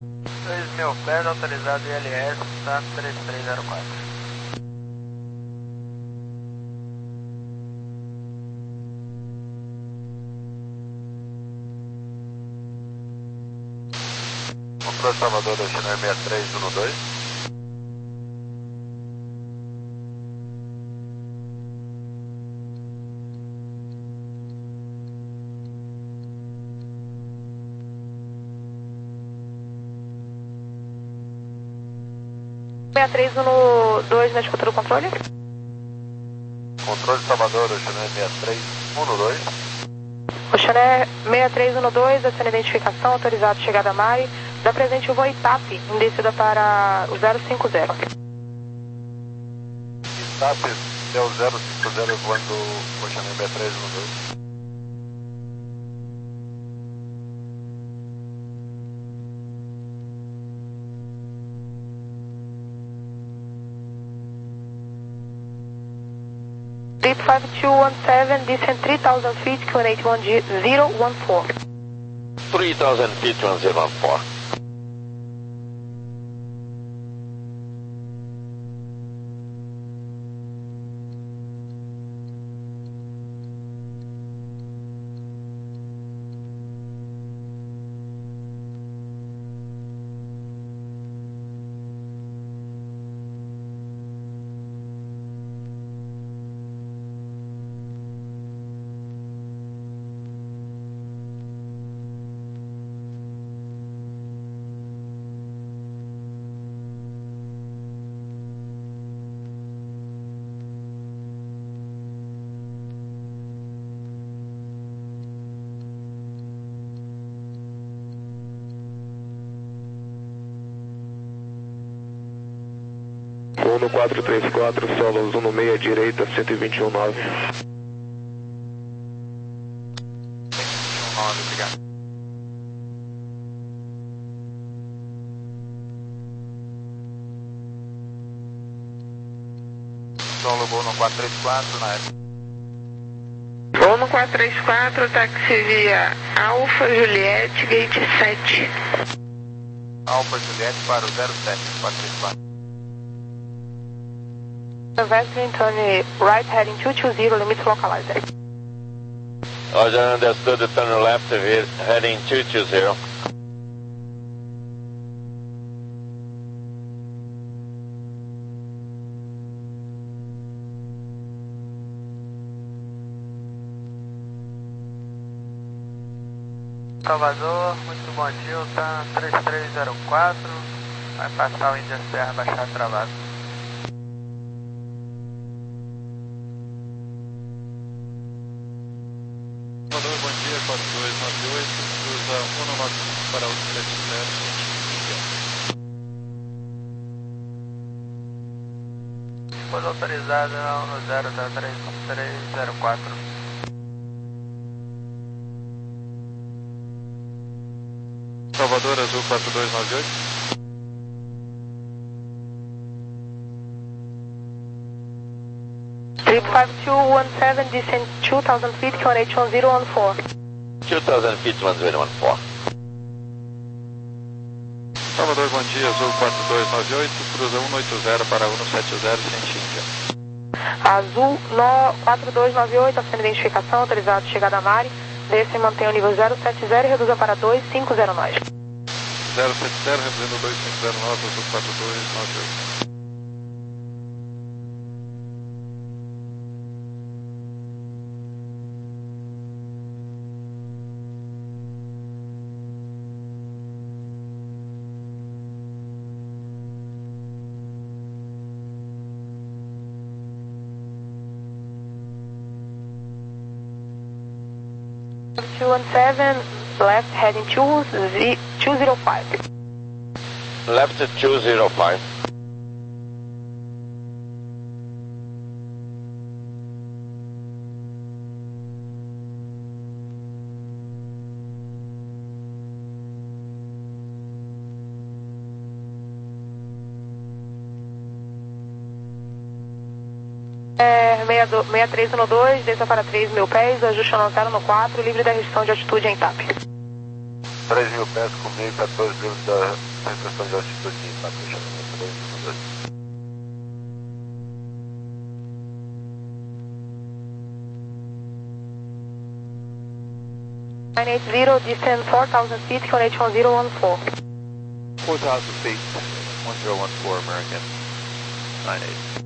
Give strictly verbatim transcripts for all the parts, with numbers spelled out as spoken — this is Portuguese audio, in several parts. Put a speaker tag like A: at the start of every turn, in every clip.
A: dois mil pés, autorizado I L S, tá três três zero quatro.
B: Controle Salvador, da China seis três um dois.
C: seis três um dois na escuta do controle.
B: Controle Salvador, Oxané seis três um dois.
C: Oxané seis três um dois, essa identificação, autorizado chegada a Mari. Dá presente o voo I T A P, em descida para o zero cinco zero.
B: I T A P é o zero cinco zero voando Oxané seis três um dois.
C: Deep five two one seven, descent three thousand feet, Q N H one zero one four.
B: three thousand feet, one zero one four.
D: Uno quatro três quatro, solos um seis direita, cento e vinte e um nove.
B: Obrigado. Solo Uno quatro três quatro, na época.
C: Uno quatro três quatro, táxi via Alfa Juliette, gate sete.
B: Alfa Juliette para o zero sete quatro três quatro.
C: Vector, turn right heading two two zero, limits localizer.
B: Roger, understood, turn left, heading two two zero.
A: Salvador, muito bom dia, tá três três zero quatro, vai passar o Índia Serra, baixar travado.
E: Salvador, bom dia, quatro dois nove oito, cruza um nove cinco para um sete zero,
A: Escolha autorizada um zero da três três zero quatro.
E: Salvador, azul quatro dois nove oito.
C: Trip five two one seven, descent two thousand feet, Q N H one zero one four.
B: two thousand feet, one zero one four.
E: Salvador, bom dia, azul quatro dois nove oito, cruza um oito zero para um sete zero, ciente Índia.
C: Azul no quatro dois nove oito, a identificação, autorizado chegada a Mari. Desce e mantém o nível zero sete zero e reduza para dois cinco zero nove.
E: zero sete zero, reduzindo dois cinco zero nove, azul quatro dois nove oito.
C: two one seven, left heading two zero five.
B: Left two zero five.
C: É, seis três um dois, desça para três mil pés, ajuste a lanterna no quatro, livre da restrição de altitude em T A P.
F: três mil pés com mil e quatorze livros da restrição de altitude de impacto, chamamento dois um dois.
C: nine eight zero, descend four thousand feet, connect one zero one four.
E: four thousand feet, one zero one four American, nine eight.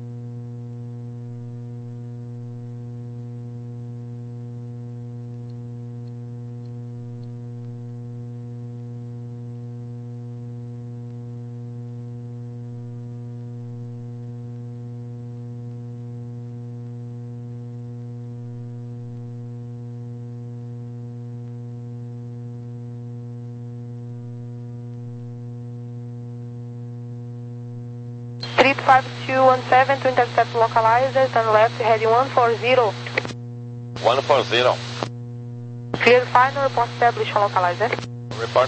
C: Street five two one seven to intercept localizer, turn left, heading one four zero.
B: one forty.
C: Clear final, report established on localizer.
B: Report.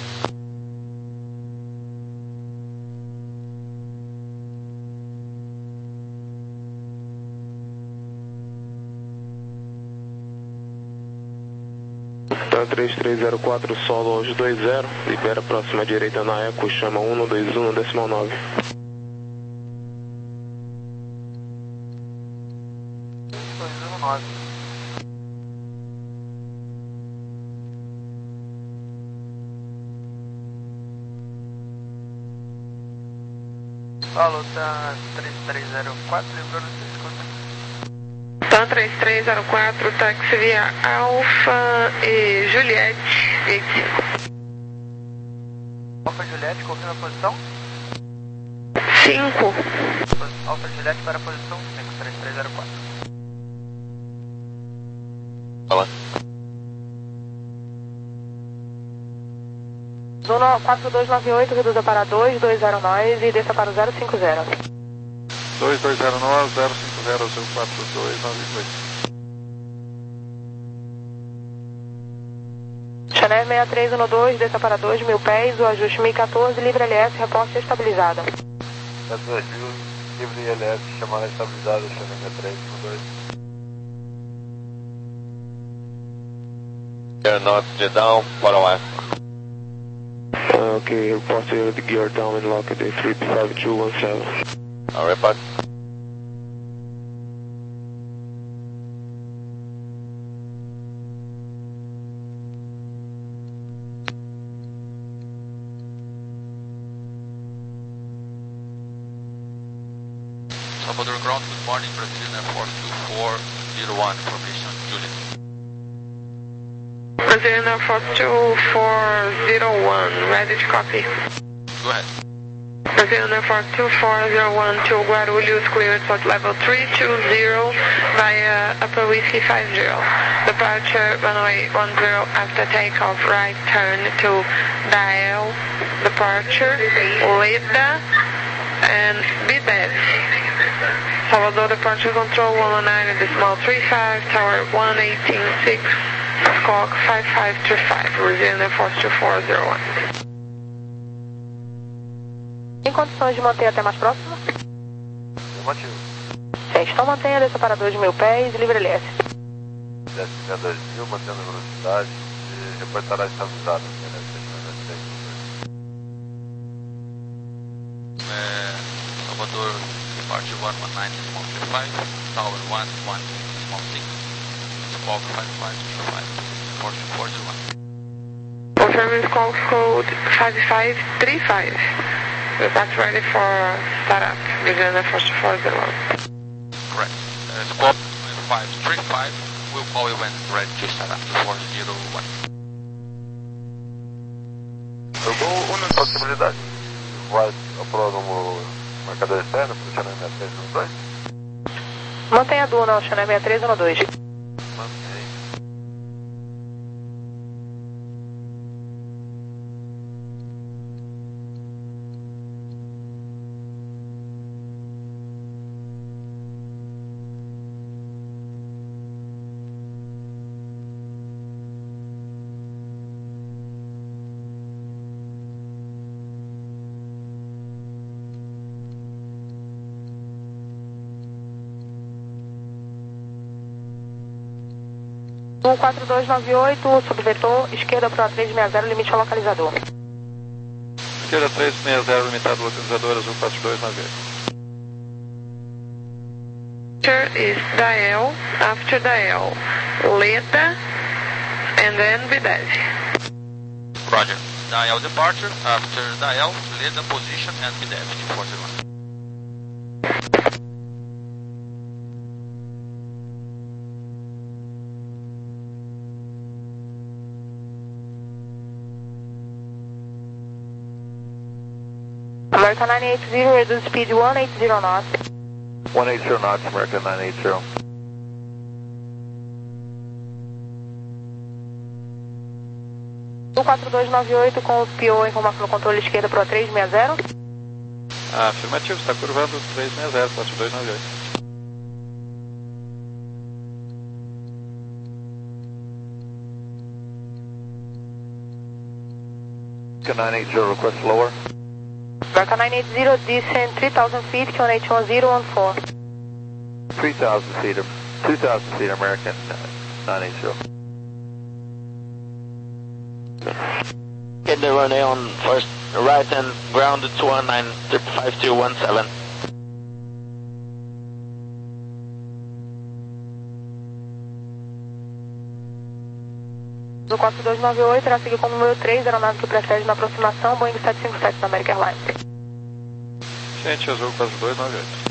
D: Tá três três zero quatro, solo hoje dois zero, libera próxima direita na Eco, chama um dois um decimal nove.
A: Paulo, tá três três zero quatro, lembrou no seu escuta?
C: Tá três três zero quatro, táxi via Alfa e Juliette, vinte.
A: Alfa Juliette, confirma a posição?
C: cinco.
A: Alfa Juliette para a posição cinco, três três zero quatro.
B: Fala.
C: Zona quatro dois nove oito, reduza para dois dois zero nove e desça para o zero cinco zero.
E: dois dois zero nove, zero cinco zero, zero quatro dois nove oito.
C: Chanel seis três um dois, desça para dois mil pés, o ajuste mil e quatorze, livre L S, reposta estabilizada.
F: É dois mil, livre L S, chamada estabilizada, Chanel seis três um dois.
B: They're not down, for a while.
D: Uh, okay, report the gear down and lock at the three five two one seven.
B: I'll report.
E: Salvador Ground, good morning, Brazilian Air Force two four zero one, information, Juliet.
C: Brazilian Air Force two four zero one, ready to copy.
E: Go ahead.
C: Brazilian Air Force two four zero one to Guarulhos, cleared for level three two zero via Upper Whiskey five zero. Departure runway one zero after takeoff, right turn to dial, departure, Leda and B D E V. Salvador departure control one oh nine at decimal three five, tower one eighteen six, squawk five five two five, Brazilian Air Force two four zero one. Em condições de manter até mais próximo?
F: Motivo.
C: Sim, então mantenha desça para dois mil pés, livre L S.
F: Desce a dois mil, mantendo a velocidade e reportará estabilizado.
E: É, Salvador, departure one one nine, decimal three five, tower one one two, decimal six, squawk five five two five, Force two four zero one.
C: Confirming squawk code five five three five. That's ready for startup, Brazilian Air Force two four zero one.
E: Correct. Uh, squawk five three five, we'll call you when ready to start up, two four zero one.
F: Eu dou uma possibilidade. Vai aprovar um marcador externo para o Chanel seis três um dois?
C: Mantenha a duna, Chanel seis três um dois.
F: Mantém.
G: Azul quatro dois nove oito, subvetor, esquerda para três seis zero, limite ao localizador.
E: Esquerda três seis zero, limitado ao localizador, Azul quatro dois nove oito.
C: Is Dael, after Dael, Leda, and then Videv.
E: Roger. Dael departure, after Dael, Leda position, and Videv, two four zero one.
G: American nine eight zero, reduce speed one eight zero knots.
F: one eighty knots, American nine eight zero.
G: Azul quatro dois nove oito com o P O em formato no controle esquerdo para três seis zero.
E: Ah, afirmativo, está curvando três seis zero, quatro dois nove oito.
F: nine eight zero, request lower.
G: American nine eight zero, descend three thousand feet, Q N H one zero one four.
F: three thousand feet, two thousand feet, American nine eight zero.
B: Get the runway on first right and grounded to one nine five two one seven.
G: Azul quatro dois nove oito, irá seguir como número três, aeronave que precede na aproximação, Boeing sete cinco sete da American Airlines.
E: Gente, Azul quatro dois nove oito.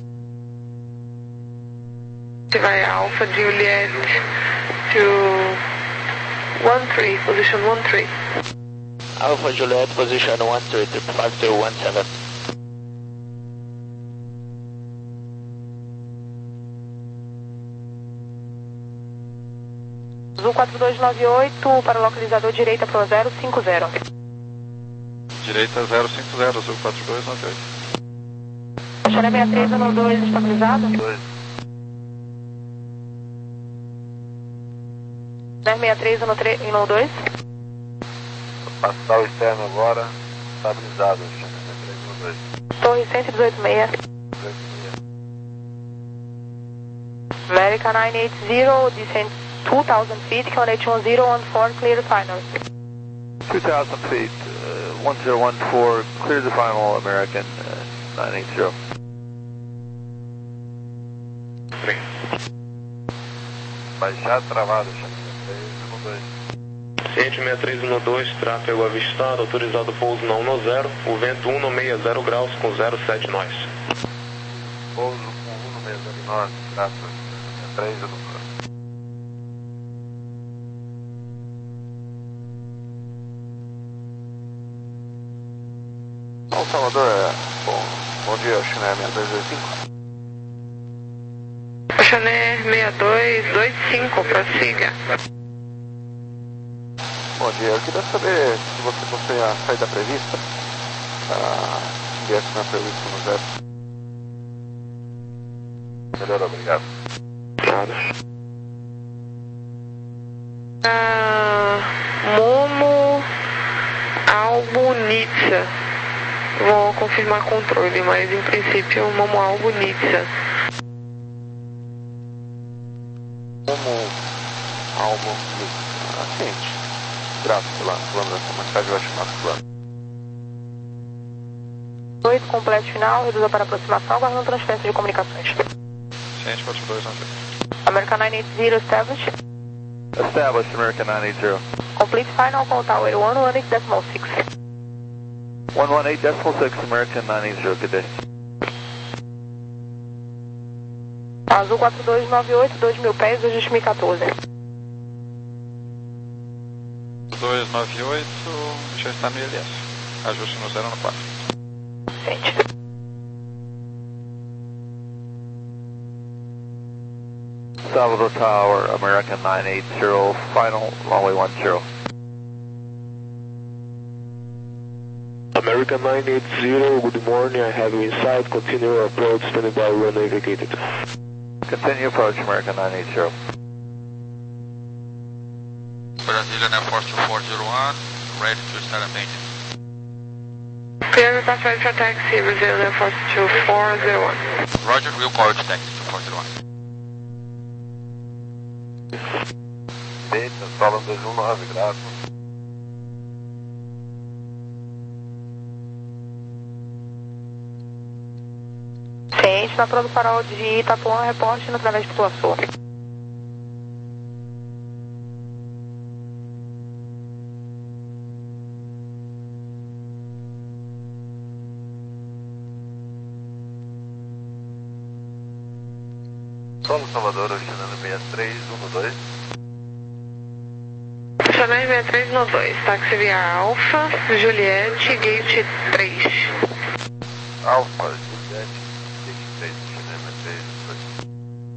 C: Vai Alpha Juliet to one three, position one three.
B: Alpha Juliet, position one three five two one seven.
G: Azul quatro dois nove oito, para o localizador direita para o zero cinco zero.
E: Direita zero cinco zero, Azul quatro dois nove oito.
G: Baixaré sessenta e três um dois estabilizado.
F: dois.
G: sessenta e três um dois.
F: Passar o externo agora, estabilizado, sessenta e três um dois.
G: Torre cento e dezoito seis. American nine eight zero, descend two thousand feet, Q N H one zero one four, clear the final.
F: two thousand feet, uh, one zero one four, clear the final, American uh, nine eight zero. Baixar travado, sessenta e três um dois.
D: Ciente sessenta e três um dois, tráfego avistado, autorizado pouso na um zero, o vento um sessenta graus com zero sete nós.
F: Pouso com um sessenta nós, tráfego sessenta e três um dois. Bom, Salvador, é, bom, bom dia, China seis dois dois cinco.
C: China seis dois dois cinco, prossiga.
F: Bom dia, eu queria saber se você possui a saída prevista para viesse na prevista no zero. Melhor, obrigado.
D: Nada.
C: Ah, Momo Albo Nitsa. Vou confirmar controle, mas em princípio Momo Albo Nitsa.
F: Como algo assente. Graças pela colaboração, mais tarde eu acho mais plano.
G: oito, completo final, reduza para aproximação, aguardando transferência de comunicações.
E: Ciente quatro dois nove oito.
G: American nine eight zero, established.
F: Established, American nine eight zero.
G: Complete final com Tower one one eight decimal six.
F: one one eight decimal six, American nine eight zero, good day.
G: Azul quatro dois nove oito, dois mil pés, ajuste mil e quatorze.
E: dois nove oito, já está no I L S. Ajuste no zero no quatro.
G: Sente.
F: Salvador Tower, American nine eight zero, final, runway one zero.
D: American nine eight zero, good morning, I have you inside, continue approach, standing by, runway vacated.
F: Continue approach, American nine eight zero.
E: Brazilian Air Force two four zero one, ready to start up engine.
C: Clear request ready for taxi, Brazilian Air Force two four zero one.
E: Roger, we'll call you to taxi two four zero one.
F: Dayton, Solon dois um nove, graças.
G: Ciente, na do farol de Itapuã, reporte através de Pituaçu.
F: Solo Salvador, Oceano seis três um dois.
C: Channel seis três um dois, táxi via Alfa, Juliette, gate três.
F: Alfa, Juliette, gate três, Channel seis três.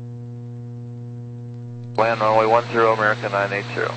F: Land runway one zero, American nine eight zero.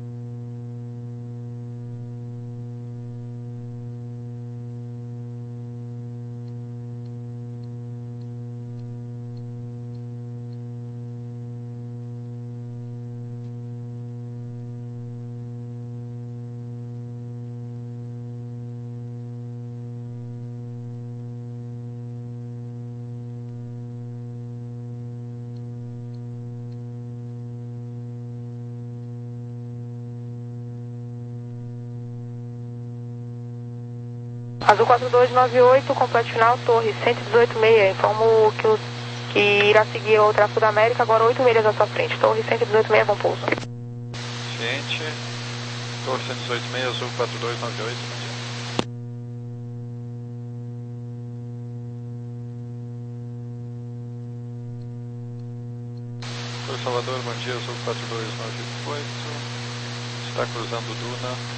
G: Azul quatro dois nove oito, completo final, torre cento e dezoito e meio. Informo que, os, que irá seguir o tráfego da América, agora oito milhas à sua frente. Torre cento e dezoito e meio, bom pouso.
H: Ciente, torre cento e dezoito e meio, Azul quatro dois nove oito, bom dia. Torre Salvador, bom dia, Azul quatro dois nove oito, está cruzando Duna.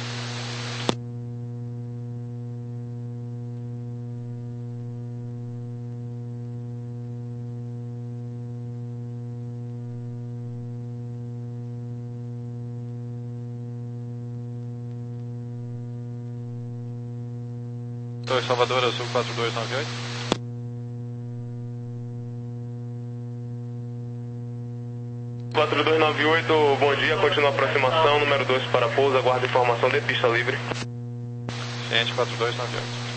H: Torre Salvador, Azul quatro dois nove oito.
D: quatro dois nove oito, bom dia, continua a aproximação, número dois para pouso, aguarda informação de pista livre.
H: Ciente quatro dois nove oito.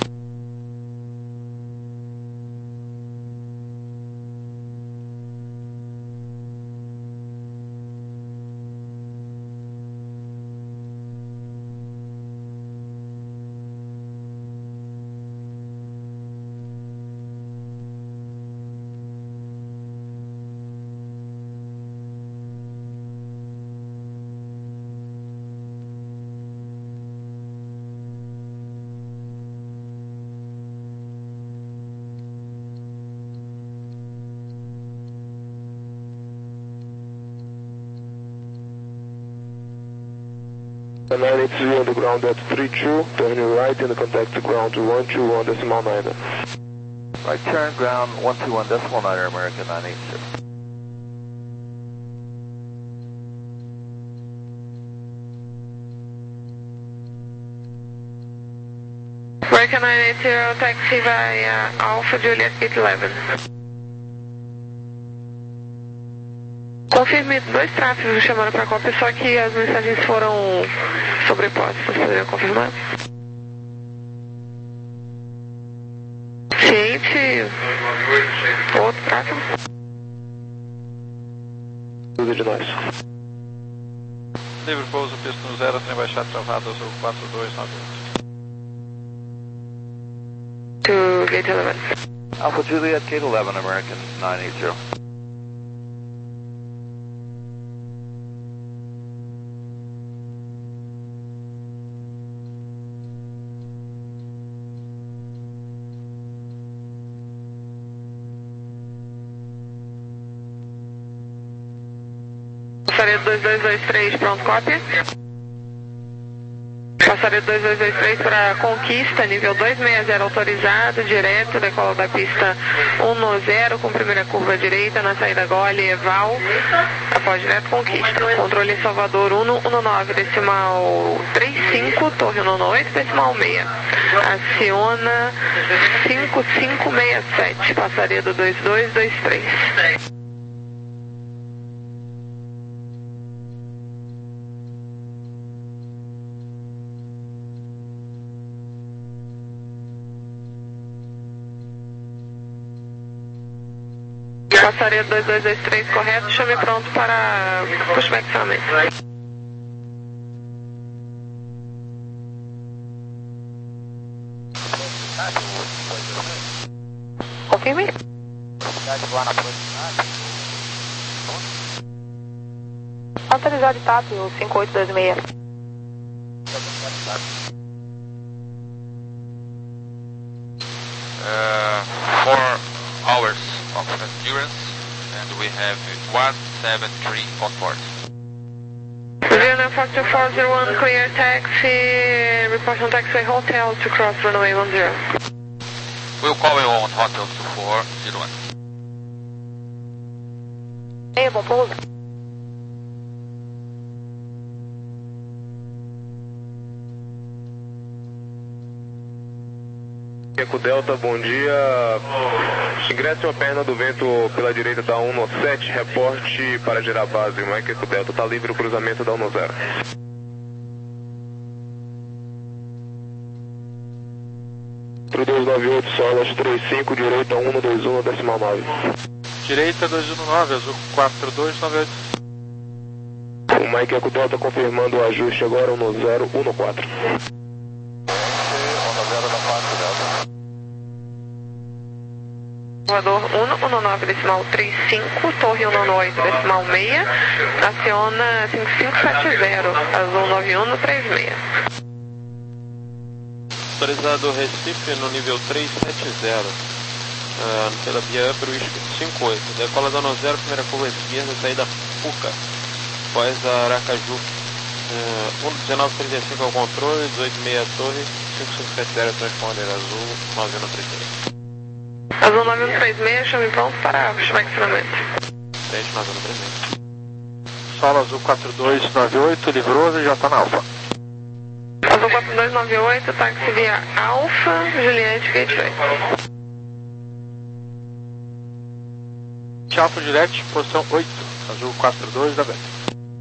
D: nine eight zero on the ground at three two, turn right and contact ground one two one decimal nine.
F: Right turn, ground one two one decimal nine, American nine eight zero.
C: American nine eight zero, taxi via Alpha Juliet gate eleven. Confirme dois tráfegos chamando para a cópia, só que as mensagens foram sobrepostas. Poderia confirmar? Ciente. Outro tráfego.
D: Tudo de nós.
H: Livre pouso, pista no zero, trem baixado travado, Azul quatro dois nove oito.
C: To gate eleven.
F: Alpha Juliet, gate eleven, American nine eight zero.
C: Passaredo dois dois dois três, pronto, cópia. Passaredo dois dois dois três para Conquista, nível dois seis zero autorizado, direto, decola da pista um zero com primeira curva direita, na saída Gole, Eval, após direto Conquista. Controle Salvador um um nove, decimal trinta e cinco, torre um oito, decimal seis. Aciona cinco cinco seis sete, Passaredo dois dois dois três. Passaria dois dois dois três correto, chame pronto para pushback finalmente.
G: Confirme. Autorizado de TAP, o cinco oito dois seis.
E: Uh, four hours of endurance, and we have one seven three on board.
C: Vienna four two four zero one, clear taxi, report on taxiway hotel to cross runway one zero.
E: We'll call you on Hotel two four zero one.
G: Meia, bom pouso.
D: Eco Delta, bom dia. Ingresse uma perna do vento pela direita da um no sete, reporte para gerar base. Mike Eco Delta, está livre o cruzamento da um no zero. dois nove oito, solas três cinco, direita um no dois um, decimal nove.
H: Direita dois um nove, azul quatro dois nove oito.
D: O Mike Eco Delta confirmando o ajuste agora, um no zero, um no quatro.
C: Voador um um nove decimal trinta e cinco, torre um oito decimal seis, aciona cinco cinco sete zero, azul nove um três seis.
F: Autorizado Recife no nível três sete zero, uh, pela via Upper Whisky cinco oito, decola da zero, primeira curva esquerda, saída Puca, após a Aracaju, uh, um dezenove trinta e cinco ao controle, dezoito seis torre, cinco cinco sete zero transponder azul, nove um três seis.
C: Azul nove um três seis, chame pronto para pushback finalmente.
F: Frente nove um três seis.
H: Solo azul quatro dois nove oito, livrou e já está na alfa.
C: Azul quatro dois nove oito, táxi via Alpha, Juliette Gateway.
H: Alfa Juliette, posição oito, azul quatro dois da Beta.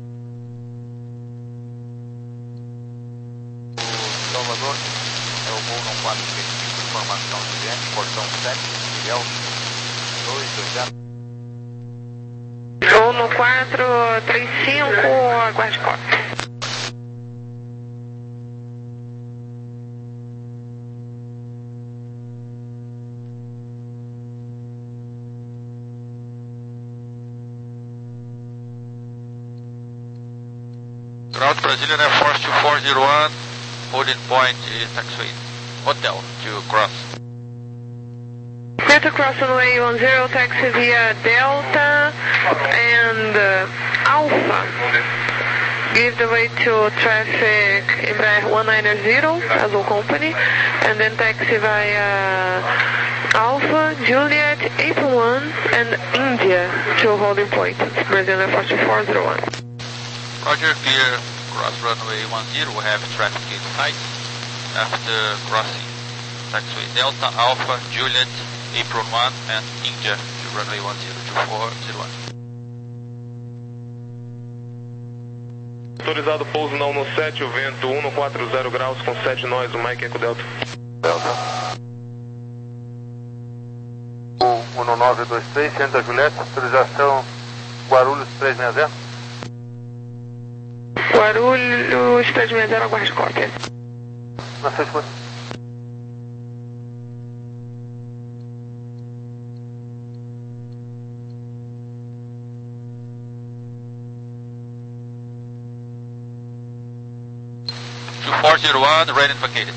I: Salvador, é o voo não quatro três cinco, informação de Juliette, portão sete, Miguel, dois dois zero.
C: Voo no quatro três cinco, aguarde corte.
E: Ground Brazilian Air Force two four zero one, holding point is taxiway hotel to cross.
C: Delta cross runway one zero, taxi via Delta and uh, Alpha. Give the way to traffic Embraer one nine zero, Azul Company, and then taxi via Alpha, Juliet, April one, and India to holding point, Brazilian Air Force two four zero one.
E: Roger, clear, cross runway one zero, we have traffic in sight. After crossing taxiway Delta, Alpha, Juliet, April one, and India to runway one zero two four zero one.
D: Autorizado pouso na um no sete, o vento um no quatro zero graus com sete nós, o Mike Eco Delta.
I: Delta. um nove dois três, centro da Juliette, autorização Guarulhos três seis zero.
C: Guarulhos três seis zero, aguarde cópia.
I: Na sua escuta.
E: two four zero one, ready and vacated.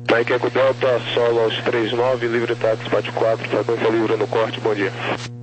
D: Mike Eco Delta, solo aos trinta e nove, livre táxi, bate quatro, frequência livre no corte, bom dia.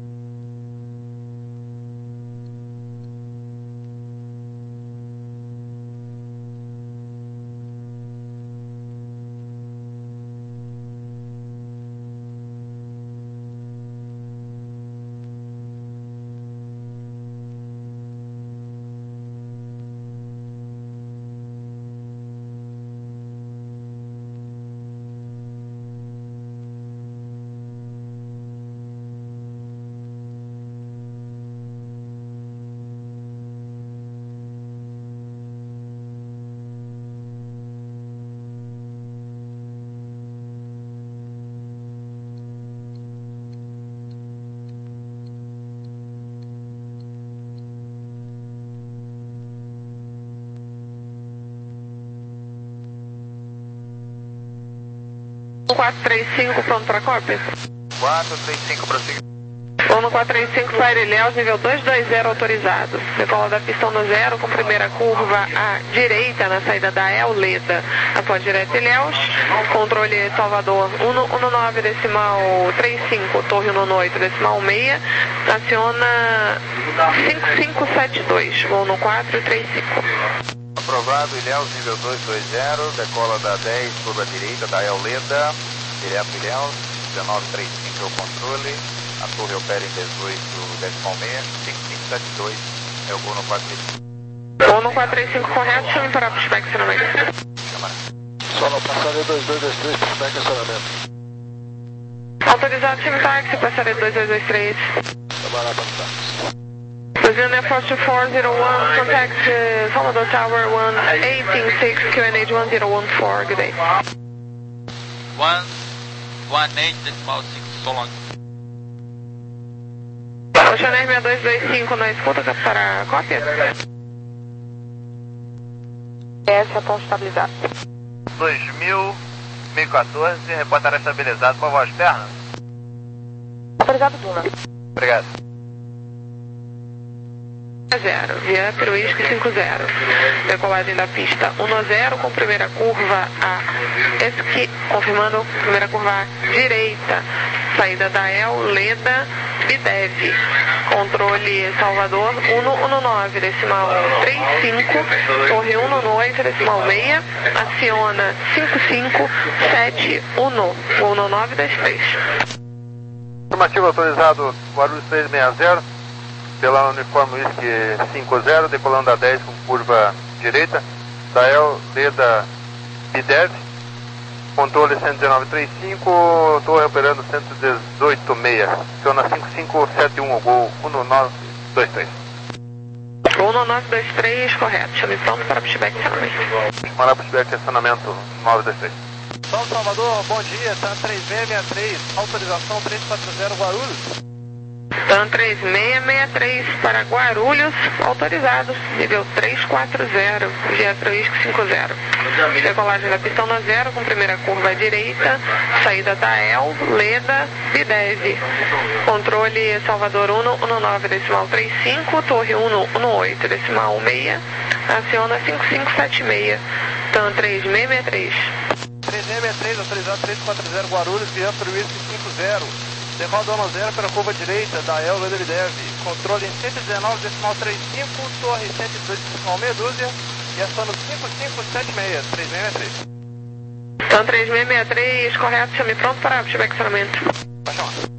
C: quatro três cinco, pronto para cópia?
I: quatro três cinco, prosseguindo.
C: Vamos quatro três cinco, Fire Ilhéus, nível dois dois zero autorizado. Decola da pista no zero, com primeira curva à direita na saída da El Leda. Após direto Ilhéus, controle Salvador cento e nove decimal trinta e cinco, Torre cento e oito decimal seis, aciona cinco cinco sete dois, voo no quatro três cinco.
I: Aprovado, Ilhéus, nível dois dois zero, decola da dez, curva direita da El Leda, direto Ilhéus, dezenove trinta e cinco é o controle, a torre opera em dezoito decimal seis, cinco cinco sete dois é o voo no quatro três cinco.
C: Voo no quatro três cinco correto, chame para pushback acionamento.
I: Câmara.
H: Solo passaria dois dois dois três, pushback acionamento.
C: Autorizado, chame táxi, passaria dois dois dois três.
H: Trabalhar para o táxi.
C: Brazilian Air Force four zero one, contact uh, Salvador Tower one eight six, Q N H one zero one four, good day.
E: one one eight decimal six, so long.
C: Oceaneer seis dois dois cinco na escuta, captar a cópia? Essa é ponto estabilizado.
I: dois mil, mil e quatorze, reportará estabilizado, por voz externa.
G: Autorizado Duna.
I: Obrigado.
C: zero, via Peruísque cinco zero. Decolagem da pista um zero com primeira curva à esqui, confirmando primeira curva à direita. Saída da El Leda, Bidev. Controle Salvador cento e nove decimal trinta e cinco, Torre cento e oito decimal seis, aciona cinco cinco sete um, voo no nove dois três.
I: Informativo autorizado Guarulhos três seis zero. Pela uniforme Whisky cinco zero, decolando da dez com curva direita, da El Leda Bidev, controle cento e dezenove trinta e cinco, torre operando cento e dezoito seis, aciona cinco cinco sete um, gol um nove dois três.
C: Gol no nove dois três, correto, chame pronto para pushback acionamento.
I: Para pushback acionamento nove dois três.
A: São Salvador, bom dia, tá três seis seis três, autorização três quatro zero Guarulhos.
C: TAM três seis seis três para Guarulhos, autorizado, nível três quatro zero, via Peruísque cinco zero. Decolagem da pista no zero, com primeira curva à direita, saída da El Leda Bidev. Controle Salvador cento e nove decimal trinta e cinco, Torre cento e oito decimal seis, aciona cinco cinco sete seis, TAM três seis seis três.
A: três seis seis três, autorizado três quatro zero Guarulhos, via Peruísque cinco zero. Decolado um zero pela curva direita da El Leda Bidev. Controle em cento e dezenove decimal trinta e cinco, torre cento e dezoito decimal meia dúzia e aciona cinco cinco sete seis, três seis seis três.
C: TAM três seis seis três, correto, chame pronto para pushback acionamento.
A: Pode chamar.